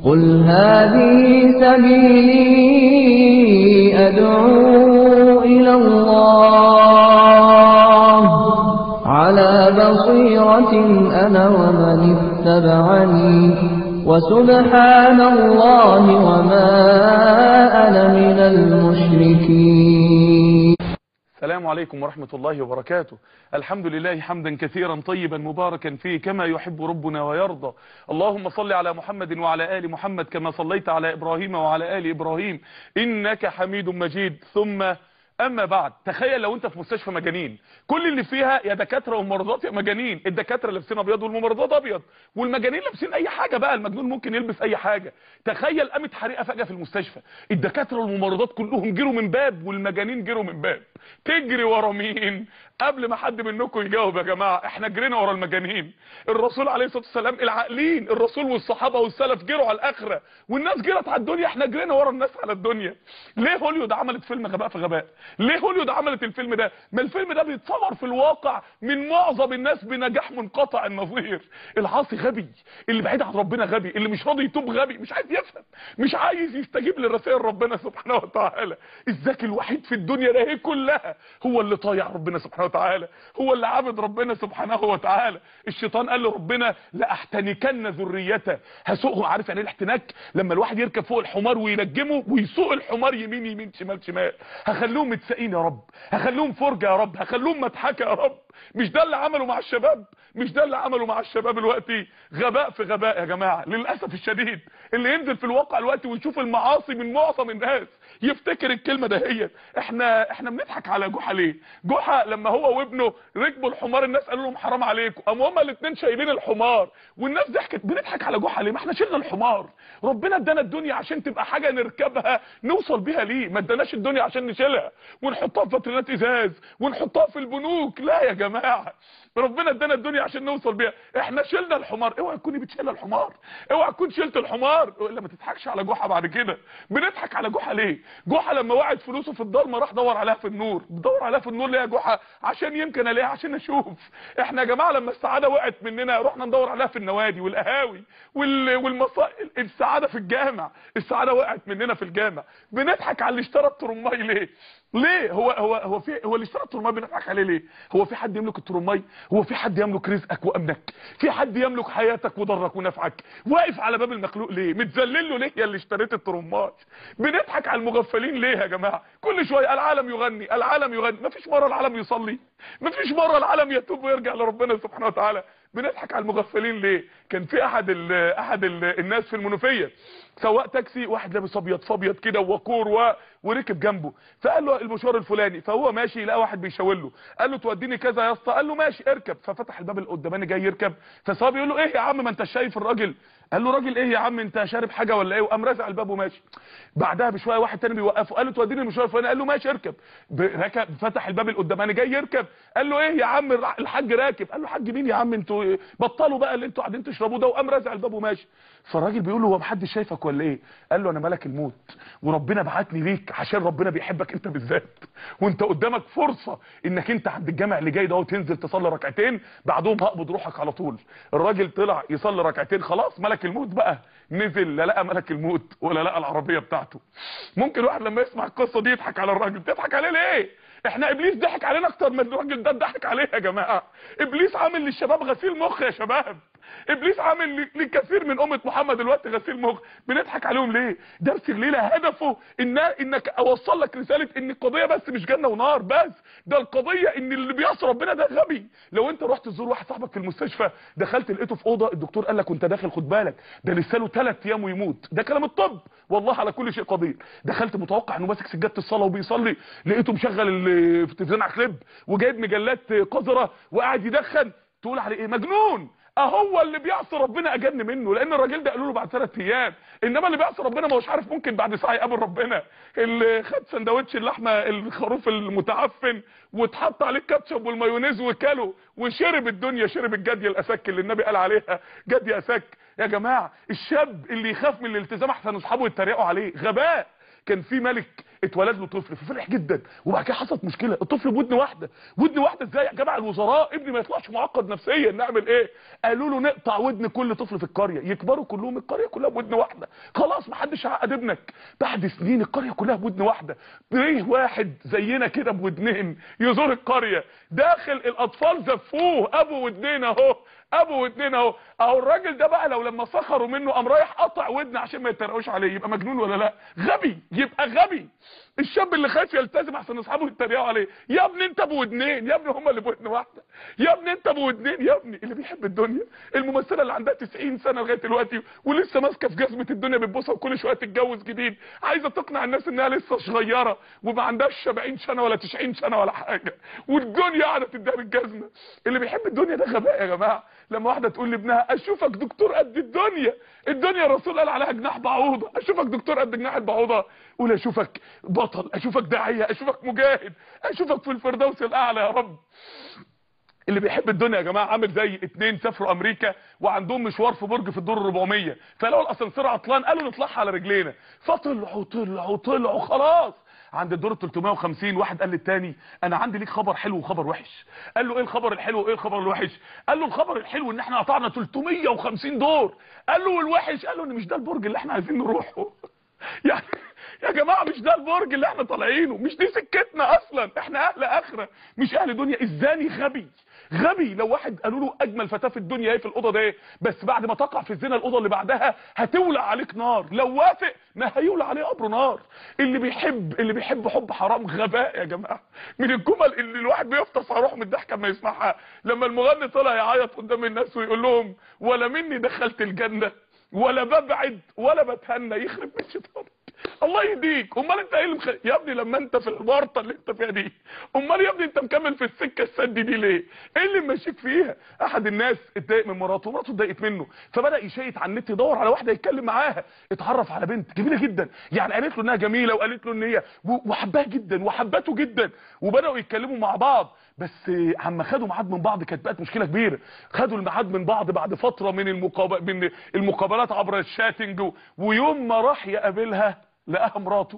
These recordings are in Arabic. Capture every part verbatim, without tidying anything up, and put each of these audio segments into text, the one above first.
قل هذه سبيلي أدعو إلى الله على بصيرة أنا ومن اتبعني وسبحان الله وما أنا من المشركين. السلام عليكم ورحمة الله وبركاته. الحمد لله حمدا كثيرا طيبا مباركا فيه كما يحب ربنا ويرضى. اللهم صل على محمد وعلى آل محمد كما صليت على إبراهيم وعلى آل إبراهيم إنك حميد مجيد. ثم اما بعد، تخيل لو انت في مستشفى مجانين، كل اللي فيها يا دكاتره وممرضات يا مجانين. الدكاتره لابسين ابيض والممرضات ابيض، والمجانين لابسين اي حاجه بقى. المجنون ممكن يلبس اي حاجه. تخيل قامت حريقه فجاه في المستشفى، الدكاتره والممرضات كلهم جروا من باب والمجانين جروا من باب. تجري ورا مين؟ قبل ما حد منكم يجاوب يا جماعه، احنا جرينا ورا المجانين. الرسول عليه الصلاه والسلام العاقلين، الرسول والصحابه والسلف جروا على الاخره، والناس جرت على الدنيا. احنا جرينا ورا الناس على الدنيا. ليه هوليوود عملت فيلم غباء في غباء؟ ليه هوليوود عملت الفيلم ده؟ ما الفيلم ده بيتصور في الواقع من معظم الناس بنجاح منقطع النظير. العاصي غبي، اللي بعيد عن ربنا غبي، اللي مش راضي يتوب غبي، مش عايز يفهم، مش عايز يستجيب لرسائل ربنا سبحانه وتعالى. الذكي الوحيد في الدنيا ده هي كلها هو اللي طايع ربنا سبحانه وتعالى، هو اللي عابد ربنا سبحانه وتعالى. الشيطان قال لربنا لاحتنكن ذريته، هسوقهم. عارف يعني ايه الاحتناك؟ لما الواحد يركب فوق الحمار وينجمه ويسوق الحمار يمين يمين شمال شمال. هخليهم متساقين يا رب، هخليهم فرجه يا رب، هخليهم مضحكه يا رب. مش ده اللي عمله مع الشباب؟ مش ده اللي عمله مع الشباب دلوقتي؟ غباء في غباء يا جماعه. للاسف الشديد اللي ينزل في الواقع دلوقتي ويشوف المعاصي من معظم الناس يفتكر الكلمه دهيت. احنا احنا بنضحك على جحا ليه؟ جحا لما هو وابنه ركبوا الحمار الناس قالوا لهم حرام عليكم، قاموا هما الاثنين شايلين الحمار والناس ضحكت. بنضحك على جحا ليه؟ ما احنا شلنا الحمار. ربنا ادانا الدنيا عشان تبقى حاجه نركبها نوصل بيها ليه. ما اداناش الدنيا عشان نشيلها ونحطها في فاترينات ازاز ونحطها في البنوك. لا يا جماعه، ربنا ادانا الدنيا عشان نوصل بيها. احنا شلنا الحمار. اوعى تكوني بتشيل الحمار، اوعى تكون شلت الحمار. الا ما تضحكش على جحا بعد كده. بنضحك على جحا ليه؟ جحا لما وقعت فلوسه في الضلمه راح دور عليها في النور. بدور عليها في النور ليه يا جحا؟ عشان يمكن الاقيها، عشان اشوف. احنا يا جماعه لما السعاده وقعت مننا رحنا ندور عليها في النوادي والقهاوي وال... والمصا السعاده في الجامع. السعاده وقعت مننا في الجامع. بنضحك على اللي اشترى الترماي ليه؟ ليه؟ هو هو هو في هو اللي اشترى الترماي بنضحك عليه ليه؟ هو في حد يملك الترماي؟ هو في حد يملك رزقك وامنك؟ في حد يملك حياتك وضرك ونفعك؟ واقف على باب المخلوق ليه؟ متذلل له ليه يا اللي اشتريت الترماي؟ بنضحك على المغفلين ليه يا جماعه؟ كل شويه العالم يغني، العالم يغني. مفيش مره العالم يصلي، مفيش مره العالم يتوب ويرجع لربنا سبحانه وتعالى. بنضحك على المغفلين ليه؟ كان في احد ال احد ال الناس في المنوفيه سواق تاكسي، واحد لابس ابيض فابيض كده ووقور و... وركب جنبه، فقال له المشوار الفلاني، فهو ماشي لقى واحد بيشاور له، قال له توديني كذا يا اسطى، قال له ماشي اركب. ففتح الباب القداماني جاي يركب، فالسواق بيقول له ايه يا عم ما انت شايف الراجل؟ قال له راجل ايه يا عم انت شارب حاجه ولا ايه؟ وقام رازع الباب وماشي. بعدها بشويه واحد تاني بيوقفه، قال له توديني المشوار الفلاني، قال له ماشي اركب. ركب، فتح الباب القداماني جاي يركب، قال له ايه يا عم الحاج راكب؟ قال له حاج مين يا عم انتوا بطلوا بقى اللي انتوا قاعدين تشربوه ده، وقام رازع الباب وماشي. فالراجل بيقول له هو محدش شايفك ولا ايه؟ قال له انا ملك الموت وربنا بعتني ليك عشان ربنا بيحبك انت بالذات، وانت قدامك فرصه انك انت عند الجامع اللي جاي ده وتنزل تصلي ركعتين بعدهم هقبض روحك على طول. الراجل طلع يصلي ركعتين، خلاص ملك الموت بقى نزل، لا لقى ملك الموت ولا لقى العربيه بتاعته. ممكن واحد لما يسمع القصه دي يضحك على الراجل. تضحك عليه ليه؟ احنا ابليس ضحك علينا اكتر من الراجل ده ضحك عليه يا جماعه. ابليس عامل للشباب غسيل مخ يا شباب. ابليس عامل لكثير من امه محمد دلوقتي غسيل مخ. بنضحك عليهم ليه؟ درس الليله هدفه ان انك اوصل لك رساله ان القضيه بس مش جنه ونار بس، ده القضيه ان اللي بيعصي ربنا ده غبي. لو انت رحت تزور واحد صاحبك في المستشفى، دخلت لقيته في اوضه الدكتور قال لك وانت داخل خد بالك ده لسه له ثلاث ايام ويموت، ده كلام الطب والله على كل شيء قدير. دخلت متوقع انه ماسك سجاده الصلاه وبيصلي، لقيته مشغل التلفزيون على كليب وجايب مجلات قذره وقاعد يدخن، تقول عليه ايه؟ مجنون. اهو اللي بيعصي ربنا اجن منه، لان الراجل ده قالوا له بعد ثلاث ايام، انما اللي بيعصي ربنا ما هوش عارف ممكن بعد ساعه يقابل ربنا. اللي خد سندوتش اللحمه الخروف المتعفن واتحط عليه الكاتشب والمايونيز وكله وشرب الدنيا، شرب الجدي الاسك اللي النبي قال عليها جدي اسك. يا جماعه الشاب اللي يخاف من الالتزام احسن اصحابه يتريقوا عليه، غباء كان في ملك اتولد له طفل ففرح جدا، وبعد كده حصلت مشكله، الطفل بودن واحده. ودن واحده ازاي يا جماعه الوزراء؟ ابني ما يطلعش معقد نفسيا، نعمل ايه؟ قالوا له نقطع ودن كل طفل في القريه، يكبروا كلهم القريه كلها بودن واحده، خلاص ما حدش هيعقد ابنك. بعد سنين القريه كلها بودن واحده، ايه واحد زينا كده بودنين يزور القريه، داخل الاطفال زفوه ابو ودنين اهو، ابو ودنين اهو. اهو الراجل ده بقى لو لما سخروا منه قام رايح قطع ودن عشان ما يتريقوش عليه، يبقى مجنون ولا لا؟ غبي، يبقى غبي. الشاب اللي خايف يلتزم عشان اصحابه يتريقوا عليه، يا ابني انت ابو ودنين، يا ابني هم اللي بودن واحده، يا ابني انت ابو ودنين، يا ابني. اللي بيحب الدنيا، الممثله اللي عندها تسعين سنه لغايه دلوقتي ولسه ماسكه في جزمه الدنيا بتبوسها وكل شويه تتجوز جديد، عايزه تقنع الناس انها لسه صغيره وما عندهاش سبعين سنه ولا تسعين سنه ولا حاجه، والدنيا قاعده تديها بالجزمه. اللي بيحب الدنيا ده غباء يا جماعه. لما واحده تقول لابنها اشوفك دكتور قد الدنيا، الدنيا الرسول قال عليها جناح بعوضه، اشوفك دكتور قد جناح البعوضه، قول اشوفك بطل، اشوفك داعيه، اشوفك مجاهد، اشوفك في الفردوس الاعلى يا رب. اللي بيحب الدنيا يا جماعه عامل زي اتنين سافروا امريكا وعندهم مشوار في برج في الدور الربعمية، فلقوا الاسانسير عطلان قالوا نطلعها على رجلينا، فطلعوا طلعوا طلعوا خلاص عند الدور تلتمية وخمسين. واحد قال للتاني انا عندي ليك خبر حلو وخبر وحش. قال له ايه الخبر الحلو وايه الخبر الوحش؟ قال له الخبر الحلو ان احنا قطعنا تلتمية وخمسين دور. قال له والوحش؟ قال له ان مش ده البرج اللي احنا عايزين نروحه. يعني يا جماعه مش ده البرج اللي احنا طالعينه، مش دي سكتنا اصلا، احنا اهل اخره مش اهل دنيا. الزاني غبي غبي. لو واحد قالوا له اجمل فتاه في الدنيا ايه في الاوضه ده ايه، بس بعد ما تقع في الزنا الاوضه اللي بعدها هتولع عليك نار، لو وافق ما هيولع عليه قبر نار. اللي بيحب اللي بيحب حب حرام غباء يا جماعه. من الجمل اللي الواحد بيفطس على روحه من الضحك اما يسمعها لما المغني طلع يعيط قدام الناس ويقول لهم ولا مني دخلت الجنه ولا ببعد ولا بتهنى، يخرب بيت شيطانك. الله يهديك. امال انت ايه اللي مخ... يا ابني لما انت في الورطه اللي انت فيها دي، امال يا ابني انت مكمل في السكه السد دي ليه؟ ايه اللي ماشيك فيها؟ احد الناس اتضايق من مراته ومراته اتضايقت منه، فبدا يشيط على النت يدور على واحده يتكلم معاها. اتعرف على بنت جميله جدا، يعني قالت له انها جميله وقالت له ان هي وحبها جدا وحبته جدا، وبداوا يتكلموا مع بعض. بس عما خدوا ميعاد من بعض كانت بقت مشكله كبيره. خدوا الميعاد من بعض بعد فتره من المقاب... من المقابلات عبر الشاتنج، ويوم ما راح يقابلها لقاها مراته.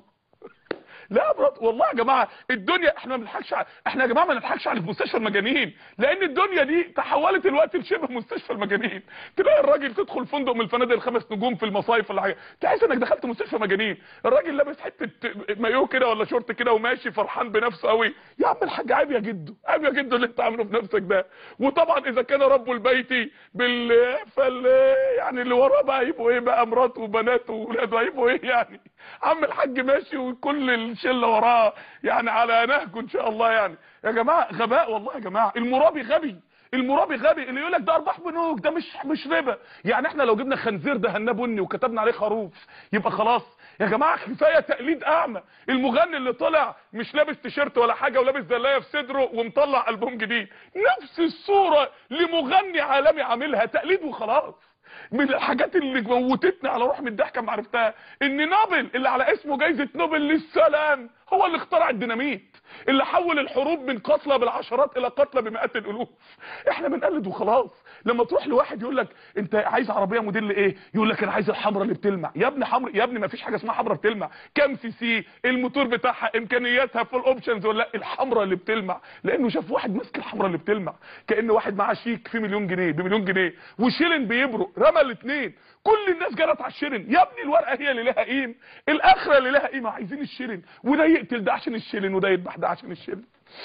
لا مرات. والله يا جماعه الدنيا احنا ما بنضحكش ع... احنا يا جماعه ما نضحكش على مستشفى المجانين، لان الدنيا دي تحولت دلوقتي لشبه مستشفى المجانين. تلاقي الراجل تدخل فندق من الفنادق الخمس نجوم في المصايف ولا حاجه تحس انك دخلت مستشفى مجانين. الراجل لابس حته مايو كده ولا شورت كده وماشي فرحان بنفسه قوي. يا عم الحاج عيب يا جدو، عيب يا جدو اللي انت عامله في نفسك ده. وطبعا اذا كان رب البيت بال فال يعني اللي وراه بقى يبقوا ايه بقى، مراته وبناته واولاده هيبقوا ايه يعني؟ عم الحاج ماشي وكل الشله وراه يعني على نهجه ان شاء الله. يعني يا جماعه غباء والله يا جماعه. المرابي غبي، المرابي غبي. اللي يقول لك ده ارباح بنوك ده مش مش ربا. يعني احنا لو جبنا خنزير دهناه بني وكتبنا عليه خروف يبقى خلاص يا جماعه؟ كفايه تقليد اعمى. المغني اللي طلع مش لابس تيشيرت ولا حاجه ولابس زلايه في صدره ومطلع البوم جديد، نفس الصوره لمغني عالمي عاملها، تقليد وخلاص. من الحاجات اللي موتتني على روح من الضحكه ما عرفتها ان نوبل اللي على اسمه جايزه نوبل للسلام هو اللي اخترع الديناميت اللي حول الحروب من قتلى بالعشرات الى قتلى بمئات الالوف. احنا بنقلد وخلاص. لما تروح لواحد يقول لك انت عايز عربيه موديل ايه، يقول لك انا عايز الحمراء اللي بتلمع. يا ابني حمراء يا ابني ما فيش حاجه اسمها حمراء بتلمع. كام سي سي، الموتور بتاعها، امكانياتها، فول اوبشنز ولا لا. الحمراء اللي بتلمع لانه شاف واحد ماسك الحمراء اللي بتلمع، كان واحد معاه شيك فيه مليون جنيه بمليون جنيه وشيلن بيبرق رمى الاثنين، كل الناس جرت على الشيلن. يا ابني الورقه هي اللي لها قيمه، الاخره اللي لها قيمه. عايزين الشيلن وده يقتل ده عشان الشيلن وده يذبح ده عشان الشيلن.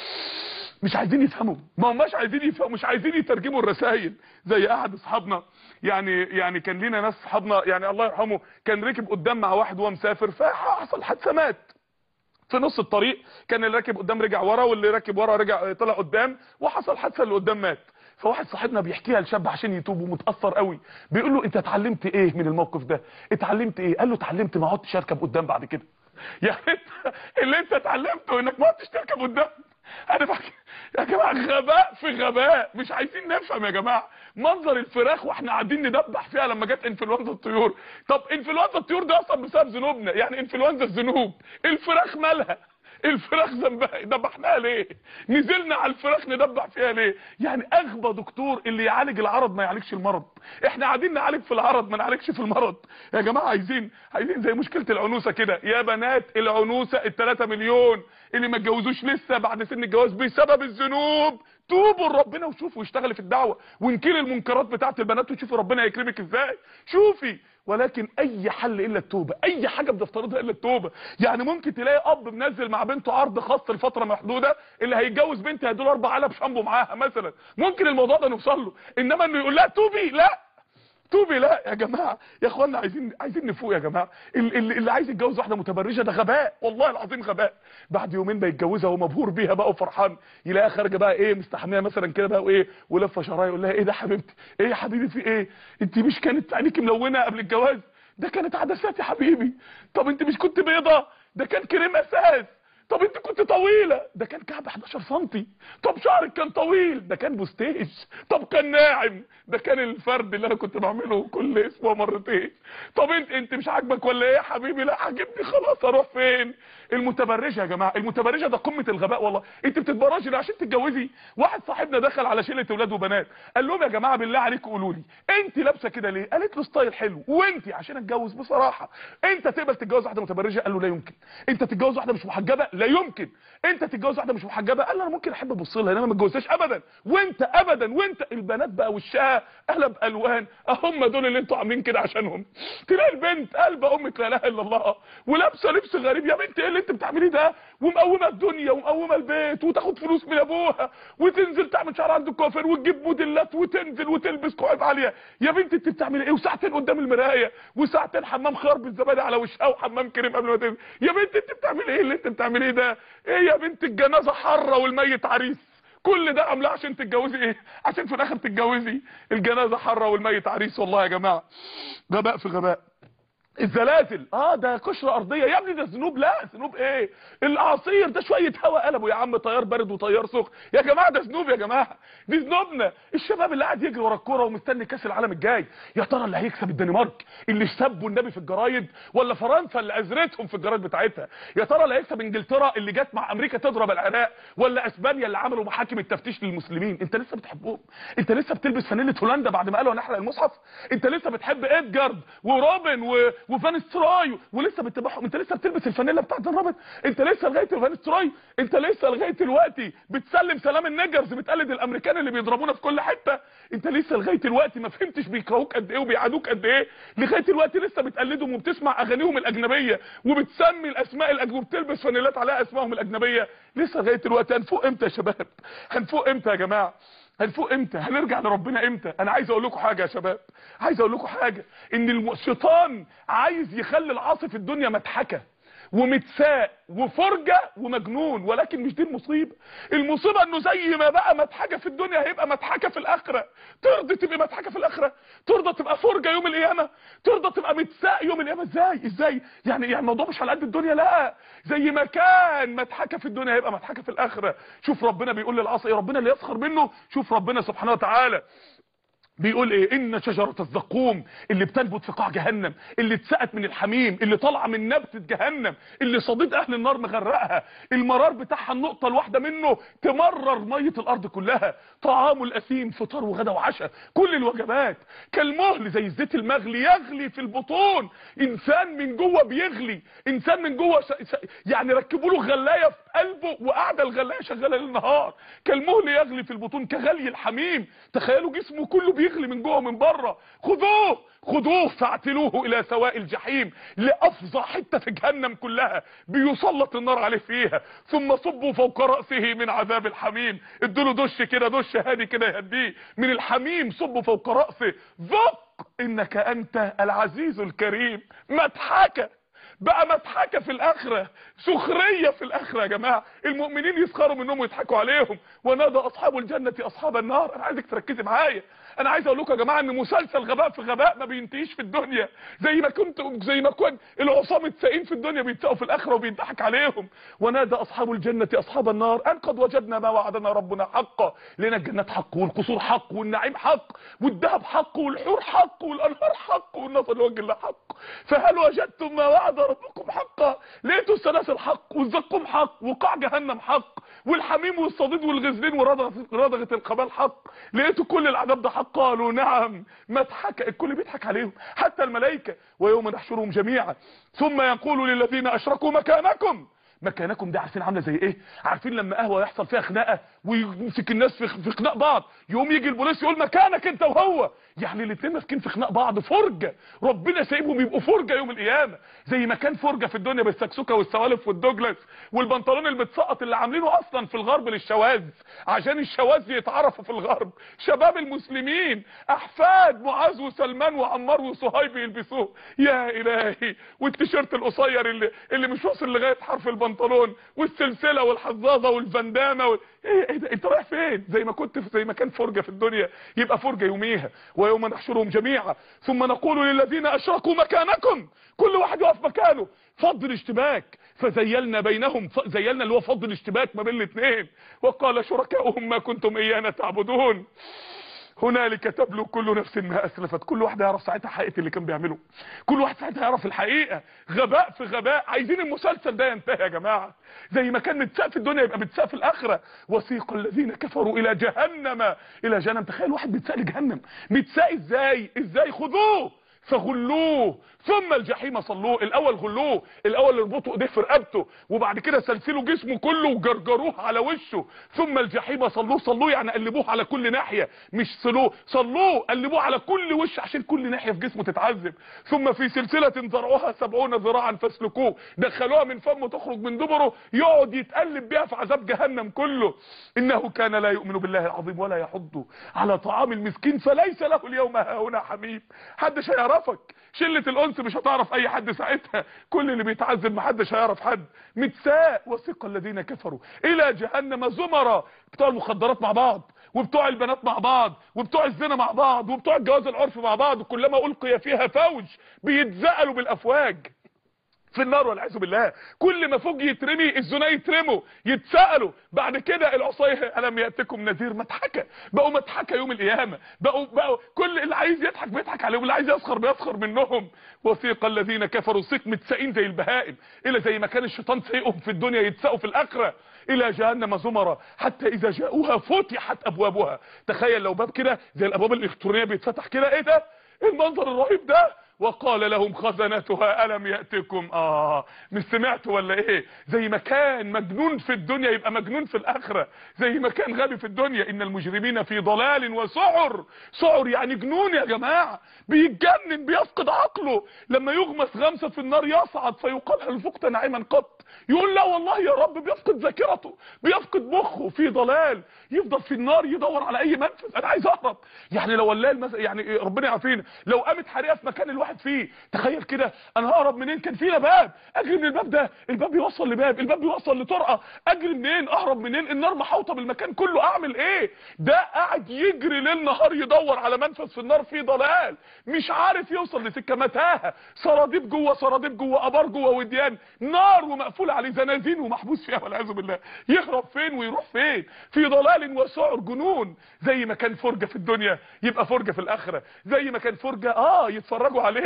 مش عايزين يفهموا، ما هماش عايزين يفهموا، مش عايزين يترجموا الرسائل. زي احد اصحابنا يعني يعني كان لينا ناس اصحابنا يعني الله يرحمه كان ركب قدام مع واحد وهو مسافر فحصل حادثه مات في نص الطريق. كان اللي راكب قدام رجع ورا واللي راكب ورا رجع طلع قدام وحصل حادثه اللي قدام مات. فواحد صاحبنا بيحكيها لشاب عشان يتوب ومتاثر قوي، بيقول له انت اتعلمت ايه من الموقف ده؟ اتعلمت ايه؟ قال له اتعلمت ما اقعدش اركب قدام بعد كده. يعني انت اللي انت اتعلمته انك ما اقعدش تركب قدام. انا فاكر يا جماعه غباء في غباء. مش عايزين نفهم يا جماعه. منظر الفراخ واحنا قاعدين ندبح فيها لما جت انفلونزا الطيور. طب انفلونزا الطيور ده اصلا بسبب ذنوبنا، يعني انفلونزا الذنوب. الفراخ مالها؟ الفراخ ذنبها ذبحناها ليه؟ نزلنا على الفراخ ندبح فيها ليه؟ يعني اغبى دكتور اللي يعالج العرض ما يعالجش المرض. احنا قاعدين نعالج في العرض ما نعالجش في المرض. يا جماعه عايزين عايزين زي مشكله العنوسه كده. يا بنات العنوسه الثلاثة مليون اللي ما اتجوزوش لسه بعد سن الجواز بسبب الذنوب، توبوا لربنا وشوفوا واشتغلي في الدعوه وانكري المنكرات بتاعت البنات وشوفي ربنا هيكرمك ازاي. شوفي، ولكن اي حل الا التوبه، اي حاجه بنفترضها الا التوبه. يعني ممكن تلاقي اب منزل مع بنته عرض خاص لفتره محدوده، اللي هيتجوز بنتي هيدول اربع علب شامبو معاها مثلا، ممكن الموضوع ده نوصل له. انما انه يقول لها توبي، لا توبي لا يا جماعه. يا اخوانا عايزين عايزين نفوق يا جماعه. اللي, اللي عايز يتجوز واحده متبرجه ده غباء، والله العظيم غباء. بعد يومين بيتجوزها ومبهور بيها بقى وفرحان، يلاقيها خارجه بقى ايه مستحميه مثلا كده بقى وايه ولفه شرايا، يقول لها ايه ده حبيبتي؟ ايه يا حبيبي في ايه؟ انت مش كانت عينيكي ملونه قبل الجواز؟ ده كانت عدسات يا حبيبي. طب انت مش كنت بيضه؟ ده كان كريم اساس. طب انت كنت طويله؟ ده كان كعب حداشر سنتي. طب شعرك كان طويل؟ ده كان بوستيج. طب كان ناعم؟ ده كان الفرد اللي انا كنت بعمله كل اسبوع مرتين. طب انت انت مش عاجبك ولا ايه يا حبيبي؟ لا عاجبني خلاص، اروح فين؟ المتبرجه يا جماعه، المتبرجه ده قمه الغباء والله. انت بتتبرجي عشان تتجوزي؟ واحد صاحبنا دخل على شله اولاد وبنات، قال لهم يا جماعه بالله عليكم قولوا لي انت لابسه كده ليه؟ قالت له ستايل حلو. وانت عشان اتجوز بصراحه انت تقبل تتجوز واحده متبرجه؟ قال له لا يمكن. انت تتجوز واحده مش محجبه؟ لا يمكن. انت تتجوز واحده مش محجبه؟ قال له انا ممكن احب ابص لها انما ما اتجوزهاش ابدا. وانت ابدا. وانت البنات بقى وشها قلب الوان، هم دول اللي انتوا عاملين كده عشانهم. تلاقي البنت قلبه امك لا اله الا الله ولابسه لبس غريب. يا بنت ايه اللي انت بتعمليه ده؟ ومقومه الدنيا ومقومه البيت وتاخد فلوس من ابوها وتنزل تعمل شعر عند الكوافير وتجيب موديلات وتنزل وتلبس كعب عاليه. يا بنت انت بتعملي ايه؟ وساعتين قدام المرايه وساعتين حمام خيار بالزبادي على وشها وحمام كريم قبل ما تنزل. يا بنت انت بتعملي ايه اللي انت بتعمليه ده؟ ايه يا بنت الجنازه حره والميت عريس؟ كل ده عاملاه عشان تتجوزي ايه؟ عشان في الاخر تتجوزي؟ الجنازه حره والميت عريس. والله يا جماعه غباء في غباء. الزلازل اه ده قشره ارضيه يا ابني، ده ذنوب. لا ذنوب ايه؟ الاعاصير ده شويه هواء قلبوا يا عم، طيار بارد وطيار سخن. يا جماعه ده ذنوب يا جماعه، دي ذنوبنا. الشباب اللي قاعد يجري ورا الكوره ومستني كاس العالم الجاي، يا ترى اللي هيكسب الدنمارك اللي سبوا النبي في الجرايد، ولا فرنسا اللي ازرتهم في الجرايد بتاعتها؟ يا ترى اللي هيكسب انجلترا اللي جت مع امريكا تضرب العراق، ولا اسبانيا اللي عملوا محاكم التفتيش للمسلمين؟ انت لسه بتحبهم؟ انت لسه بتلبس فانيله هولندا بعد ما قالوا هنحرق المصحف؟ انت لسه بتحب ادجارد وروبن و... وفان ستراي ولسه بتتابعهم؟ انت لسه بتلبس الفانيلا بتاعت الرابط؟ انت لسه لغايه فان ستراي؟ انت لسه لغايه دلوقتي بتسلم سلام النيجرز، بتقلد الامريكان اللي بيضربونا في كل حته؟ انت لسه لغايه دلوقتي ما فهمتش بيكرهوك قد ايه وبيعادوك قد ايه؟ لغايه دلوقتي لسه بتقلدهم وبتسمع اغانيهم الاجنبيه وبتسمي الاسماء الاجنبيه وبتلبس فانيلات عليها اسمائهم الاجنبيه؟ لسه لغايه دلوقتي. هنفوق امتى يا شباب؟ هنفوق امتى يا جماعه؟ هنفوق امتى؟ هنرجع لربنا امتى؟ انا عايز اقول لكم حاجه يا شباب، عايز اقول لكم حاجه، ان الشيطان عايز يخلي العاصي في الدنيا مضحكه ومتساء وفرجه ومجنون، ولكن مش دي المصيبه. المصيبه انه زي ما بقى مضحكه في الدنيا هيبقى مضحكه في الاخره. ترضى تبقى مضحكه في الاخره؟ ترضى تبقى فرجه يوم القيامه؟ ترضى تبقى متساء يوم القيامه؟ ازاي ازاي يعني؟ يعني الموضوع مش على قد الدنيا، لا، زي ما كان مضحكه في الدنيا هيبقى مضحكه في الاخره. شوف ربنا بيقول للعاصي، ربنا اللي يسخر منه. شوف ربنا سبحانه وتعالى بيقول ايه؟ ان شجرة الزقوم اللي بتنبت في قاع جهنم، اللي اتسقت من الحميم، اللي طالعه من نبتة جهنم، اللي صديد اهل النار مغرقها، المرار بتاعها النقطة الواحدة منه تمرر مية الارض كلها. طعام الاثيم فطار وغدا وعشاء، كل الوجبات كالمهل زي الزيت المغلي يغلي في البطون. انسان من جوه بيغلي، انسان من جوه ش... ش... يعني ركبوا له غلايه في قلبه وقاعده الغلايه شغاله ليل نهار. كالمهل يغلي في البطون كغلي الحميم. تخيلوا جسمه كله بيغلي من جوه ومن بره. خذوه خذوه فاعتلوه الى سواء الجحيم، لافظع حته في جهنم كلها بيسلط النار عليه فيها. ثم صبوا فوق راسه من عذاب الحميم، ادوا له دش كده، دش هادي كده يهديه من الحميم. صبوا فوق راسه، ذق انك انت العزيز الكريم. مضحكه بقى، مضحكه في الاخره، سخريه في الاخره. يا جماعه المؤمنين يسخروا منهم ويضحكوا عليهم. ونادى اصحاب الجنه اصحاب النار. انا عايزك تركزي معايا، انا عايز اقول لكم يا جماعه ان مسلسل غباء في غباء ما بينتهيش في الدنيا، زي ما كنت زي ما كنت العصام التسائين في الدنيا بيتسقوا في الاخره وبيضحك عليهم. ونادى اصحاب الجنه اصحاب النار ان قد وجدنا ما وعدنا ربنا حقا، لنا الجنات حق والقصور حق والنعيم حق والذهب حق والحور حق والانهار حق والنظر لوجه الله حق، فهل وجدتم ما وعد ربكم حقا؟ لقيتوا السلاسل حق والزقوم حق وقاع جهنم حق والحميم والصديد والغزلين ورضغه القبال حق، لقيتوا كل العذاب ده حق؟ قالوا نعم. ما ضحك، الكل بيضحك عليهم حتى الملائكه. ويوم نحشرهم جميعا ثم يقول للذين اشركوا مكانكم. مكانكم ده عارفين عامله زي ايه؟ عارفين لما قهوه يحصل فيها خناقه ويمسك الناس في في خناق بعض، يقوم يجي البوليس يقول مكانك انت وهو، يعني الاثنين ماسكين في خناق بعض فرجه، ربنا سايبهم يبقوا فرجه يوم القيامه، زي ما كان فرجه في الدنيا بالسكسوكه والسوالف والدوجلاس والبنطلون المتسقط اللي عاملينه اصلا في الغرب للشواذ عشان الشواذ يتعرفوا في الغرب. شباب المسلمين احفاد معاذ وسلمان وعمار وصهيب يلبسوه، يا الهي، والتيشيرت القصير اللي اللي مش واصل لغايه حرف البنطلون والسلسله والحظاظه والفندامه وال... ايه ايه ده؟ انت رايح فين؟ زي ما كنت زي ما كان فرجه في الدنيا يبقى فرجه يوميها. ويوم نحشرهم جميعا ثم نقول للذين اشركوا مكانكم، كل واحد يقف مكانه، فض الاشتباك فزيلنا بينهم، زيلنا اللي هو فض الاشتباك ما بين الاثنين. وقال شركاؤهم ما كنتم ايانا تعبدون. هنالك تبلو كل نفس ما اسلفت، كل واحد يعرف ساعتها حقيقه اللي كان بيعمله، كل واحد ساعتها يعرف الحقيقه. غباء في غباء. عايزين المسلسل ده ينتهي يا جماعه، زي ما كان متساق في الدنيا يبقى متساق في الاخره. وسيق الذين كفروا الى جهنم، الى جهنم. تخيل واحد بيتساق لجهنم، متساق ازاي؟ ازاي؟ خذوه فغلوه ثم الجحيم صلوه. الاول غلوه، الاول اربطوا ايديه في رقبته وبعد كده سلسلوا جسمه كله وجرجروه على وشه، ثم الجحيم صلوه. صلوه يعني قلبوه على كل ناحيه، مش صلوه، صلوه قلبوه على كل وش عشان كل ناحيه في جسمه تتعذب. ثم في سلسله ذرعها سبعون ذراعا فاسلكوه، دخلوها من فمه تخرج من دبره، يقعد يتقلب بيها في عذاب جهنم كله. انه كان لا يؤمن بالله العظيم ولا يحض على طعام المسكين فليس له اليوم هاهنا حميم. محدش هيعرفك، شله الانس مش هتعرف اي حد ساعتها، كل اللي بيتعذب محدش هيعرف حد. متساء. وسيق الذين كفروا الى جهنم زمرا، بتوع المخدرات مع بعض وبتوع البنات مع بعض وبتوع الزنا مع بعض وبتوع الجواز العرفي مع بعض، كلما القي فيها فوج بيتزقلوا بالافواج في النار والعياذ بالله. كل ما فوج يترمي الزنا يترموا يتسالوا. بعد كده العصايه الم ياتكم نذير، مضحكه، بقوا مضحكه يوم القيامه، بقوا بقوا كل اللي عايز يضحك بيضحك عليهم، اللي عايز يسخر بيسخر منهم. وسيق الذين كفروا سيق متساقين زي البهائم، الى زي ما كان الشيطان سيقهم في الدنيا يتساقوا في الاخره، الى جهنم زمرا حتى اذا جاءوها فتحت ابوابها. تخيل لو باب كده زي الابواب الالكترونيه بيتفتح كده، ايه ده؟ المنظر الرهيب ده. وقال لهم خزنتها ألم يأتكم. آه مش سمعتوا ولا إيه؟ زي ما كان مجنون في الدنيا يبقى مجنون في الآخرة، زي ما كان غبي في الدنيا. إن المجرمين في ضلال وسعر. سعر يعني جنون يا جماعة، بيتجنن بيفقد عقله. لما يغمس غمسة في النار يصعد فيقال هل فقت نعيما قط، يقول لا والله يا رب، بيفقد ذاكرته، بيفقد مخه، في ضلال، يفضل في النار يدور على أي منفذ. أنا عايز أهرب. يعني لو والله مثلا، يعني ربنا يعافينا، لو قامت حريقة في مكان الواحد فيه، تخيل كده انا ههرب منين؟ كان فينا باب، اجري من الباب ده، الباب بيوصل لباب، الباب بيوصل لطرقه، اجري منين؟ اهرب منين؟ النار محوطه بالمكان كله، اعمل ايه؟ ده قاعد يجري ليل نهار يدور على منفذ في النار، في ضلال، مش عارف يوصل لسكه، متاهه، سراديب جوه سراديب جوه، ابار جوه وديان، نار ومقفول عليه زنازين ومحبوس فيها والعياذ بالله. يهرب فين ويروح فين؟ في ضلال وسعر، جنون. زي ما كان فرجه في الدنيا يبقى فرجه في الاخره، زي ما كان فرجه اه يتفرجوا عليه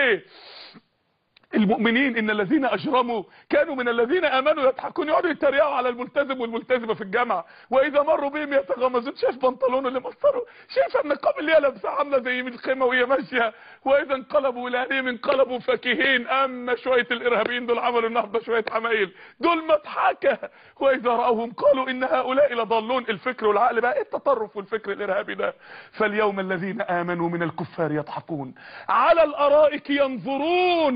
المؤمنين. ان الذين اجرموا كانوا من الذين امنوا يضحكون، يقعدوا يتريقوا على الملتزم والملتزمه في الجامعه، واذا مروا بهم يتغمزون. شايف بنطلونه اللي مصره، شايف النقاب اللي هي لابسه عامله زي من الخيمه وهي ماشيه، واذا انقلبوا الى اهلهم انقلبوا فكهين. اما شويه الارهابيين دول عملوا النهضه شويه عمايل، دول مضحكه. واذا راوهم قالوا ان هؤلاء لضالون. الفكر والعقل بقى، ايه التطرف والفكر الارهابي ده؟ فاليوم الذين امنوا من الكفار يضحكون على الارائك ينظرون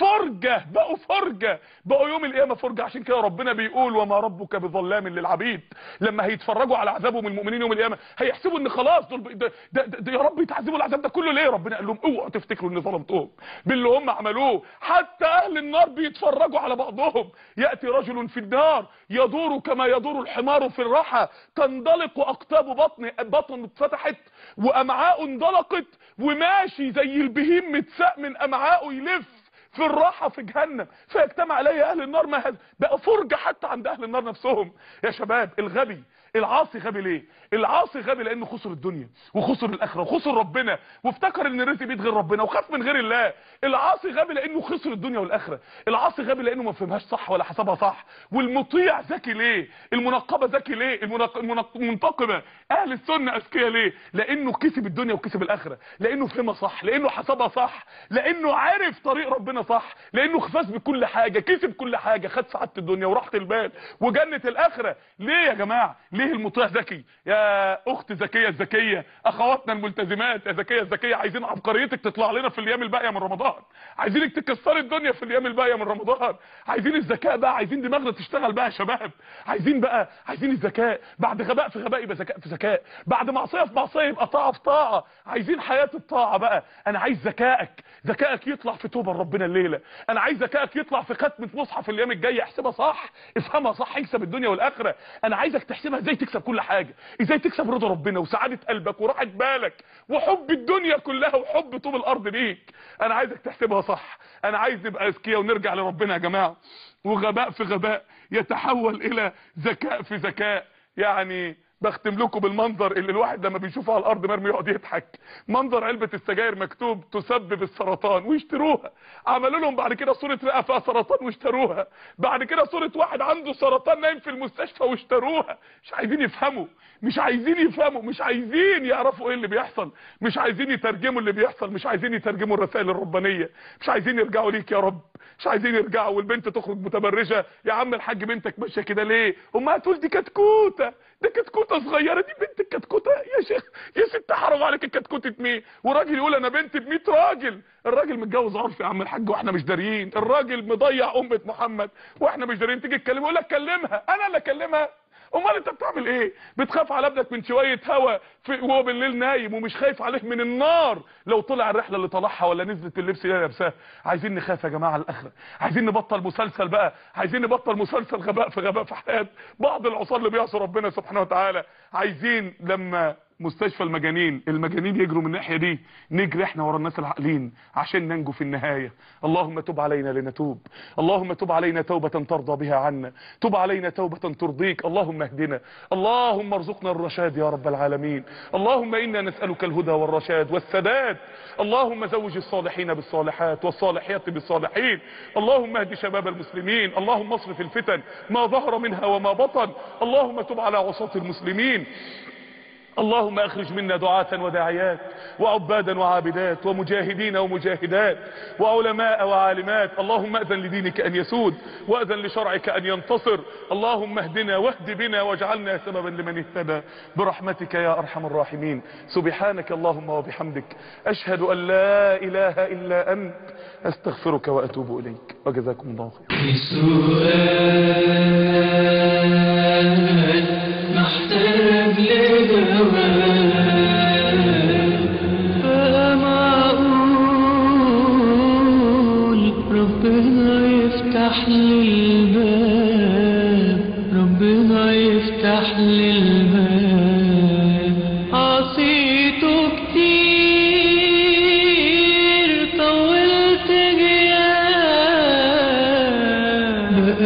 فرجة، بقوا فرجة، بقوا يوم القيامة فرجة. عشان كده ربنا بيقول وما ربك بظلام للعبيد. لما هيتفرجوا على عذابهم المؤمنين يوم القيامة هيحسبوا ان خلاص دول ده, ده, ده, ده يا رب يتعذبوا العذاب ده كله ليه؟ ربنا قال لهم اوعوا تفتكروا ان ظلمتهم باللي هم عملوه. حتى اهل النار بيتفرجوا على بعضهم. يأتي رجل في النار يدور كما يدور الحمار في الرحى، تندلق اقطاب بطن بطن اتفتحت وامعاء اندلقت، وماشي زي البهيم متساق من امعائه يلف في الراحة في جهنم، فيجتمع عليه اهل النار. ما هذا بقى فرجة حتى عند اهل النار نفسهم. يا شباب الغبي العاصي غبي ليه؟ العاصي غبي لانه خسر الدنيا وخسر الاخره وخسر ربنا وافتكر ان الرزق بيد غير ربنا وخاف من غير الله. العاصي غبي لانه خسر الدنيا والاخره. العاصي غبي لانه ما فهمهاش صح ولا حسبها صح. والمطيع ذكي ليه؟ المنقبه ذكي ليه؟ المنق... المنق... المنتقبه اهل السنه اذكياء ليه؟ لانه كسب الدنيا وكسب الاخره، لانه فهمها صح، لانه حسبها صح، لانه عارف طريق ربنا صح، لانه خفاز بكل حاجه، كسب كل حاجه، خد سعاده الدنيا وراحه البال وجنه الاخره. ليه يا جماعه؟ ليه المطيع ذكي؟ يا اخت ذكيه الذكيه، اخواتنا الملتزمات يا ذكيه الذكيه، عايزين عبقريتك تطلع لنا في الايام الباقيه من رمضان، عايزينك تكسري الدنيا في الايام الباقيه من رمضان، عايزين الذكاء بقى، عايزين دماغنا تشتغل بقى يا شباب، عايزين بقى عايزين الذكاء، بعد غباء في غباء يبقى ذكاء في ذكاء، بعد معصيه في معصيه يبقى طاعه في طاعه، عايزين حياه الطاعه بقى. انا عايز ذكائك ذكائك يطلع في توبه لربنا الليله، انا عايز ذكائك يطلع في ختمه مصحف الايام الجايه، احسبها صح، افهمها صح، يكسب الدنيا والاخره. انا عايزك تحسبها ازاي تكسب كل حاجه، ازاي تكسب رضا ربنا وسعاده قلبك وراحه بالك وحب الدنيا كلها وحب طوب الارض ليك. انا عايزك تحسبها صح. انا عايز نبقى اذكياء ونرجع لربنا يا جماعه، وغباء في غباء يتحول الى ذكاء في ذكاء. يعني بختم لكم بالمنظر اللي الواحد لما بيشوفه على الارض مرمي يقعد يضحك، منظر علبه السجاير مكتوب تسبب السرطان ويشتروها، عملوا لهم بعد كده صوره رئه فيها سرطان واشتروها، بعد كده صوره واحد عنده سرطان نايم في المستشفى واشتروها. مش عايزين يفهموا، مش عايزين يفهموا، مش عايزين يعرفوا ايه اللي بيحصل، مش عايزين يترجموا اللي بيحصل، مش عايزين يترجموا الرسائل الربانيه، مش عايزين يرجعوا ليك يا رب، مش عايزين يرجعوا. والبنت تخرج متبرجه، يا عم الحاج بنتك ماشيه كده ليه؟ امها تقول دي كتكوته، ده كتكوته صغيره، دي بنت الكتكوته يا شيخ يا ست حرام عليك، الكتكوته مين؟ وراجل يقول انا بنت ب مية راجل. الراجل متجوز عرف يا عم الحاج واحنا مش داريين، الراجل مضيع امه محمد واحنا مش داريين. تيجي تكلمه يقول لك كلمها، انا اللي اكلمها؟ امال انت بتعمل ايه؟ بتخاف على ابنك من شويه هوا وهو بالليل نايم، ومش خايف عليه من النار لو طلع الرحله اللي طلعها ولا نزلت اللبس اللي لابساه. عايزين نخاف يا جماعه على الاخره، عايزين نبطل مسلسل بقى، عايزين نبطل مسلسل غباء في غباء في حياه بعض العصاه اللي بيعصوا ربنا سبحانه وتعالى. عايزين لما مستشفى المجانين المجانين يجروا من الناحيه دي، نجري احنا ورا الناس العاقلين عشان ننجو في النهايه. اللهم تب علينا لنتوب، اللهم تب علينا توبه ترضى بها عنا، تب علينا توبه ترضيك. اللهم اهدنا، اللهم ارزقنا الرشاد يا رب العالمين. اللهم انا نسالك الهدى والرشاد والسداد. اللهم زوج الصالحين بالصالحات والصالحات بالصالحين. اللهم اهد شباب المسلمين. اللهم اصرف الفتن ما ظهر منها وما بطن. اللهم تب على عصاة المسلمين. اللهم اخرج منا دعاة وداعيات وعبادا وعابدات ومجاهدين ومجاهدات وعلماء وعالمات. اللهم اذن لدينك ان يسود واذن لشرعك ان ينتصر. اللهم اهدنا واهد بنا واجعلنا سببا لمن اهتدى برحمتك يا ارحم الراحمين. سبحانك اللهم وبحمدك، اشهد ان لا اله الا انت، استغفرك واتوب اليك، وجزاكم الله خير. محتاج لجواب، فما أقول ربنا يفتح لي الباب، ربنا يفتح لي الباب. عصيته كتير طولت غياب.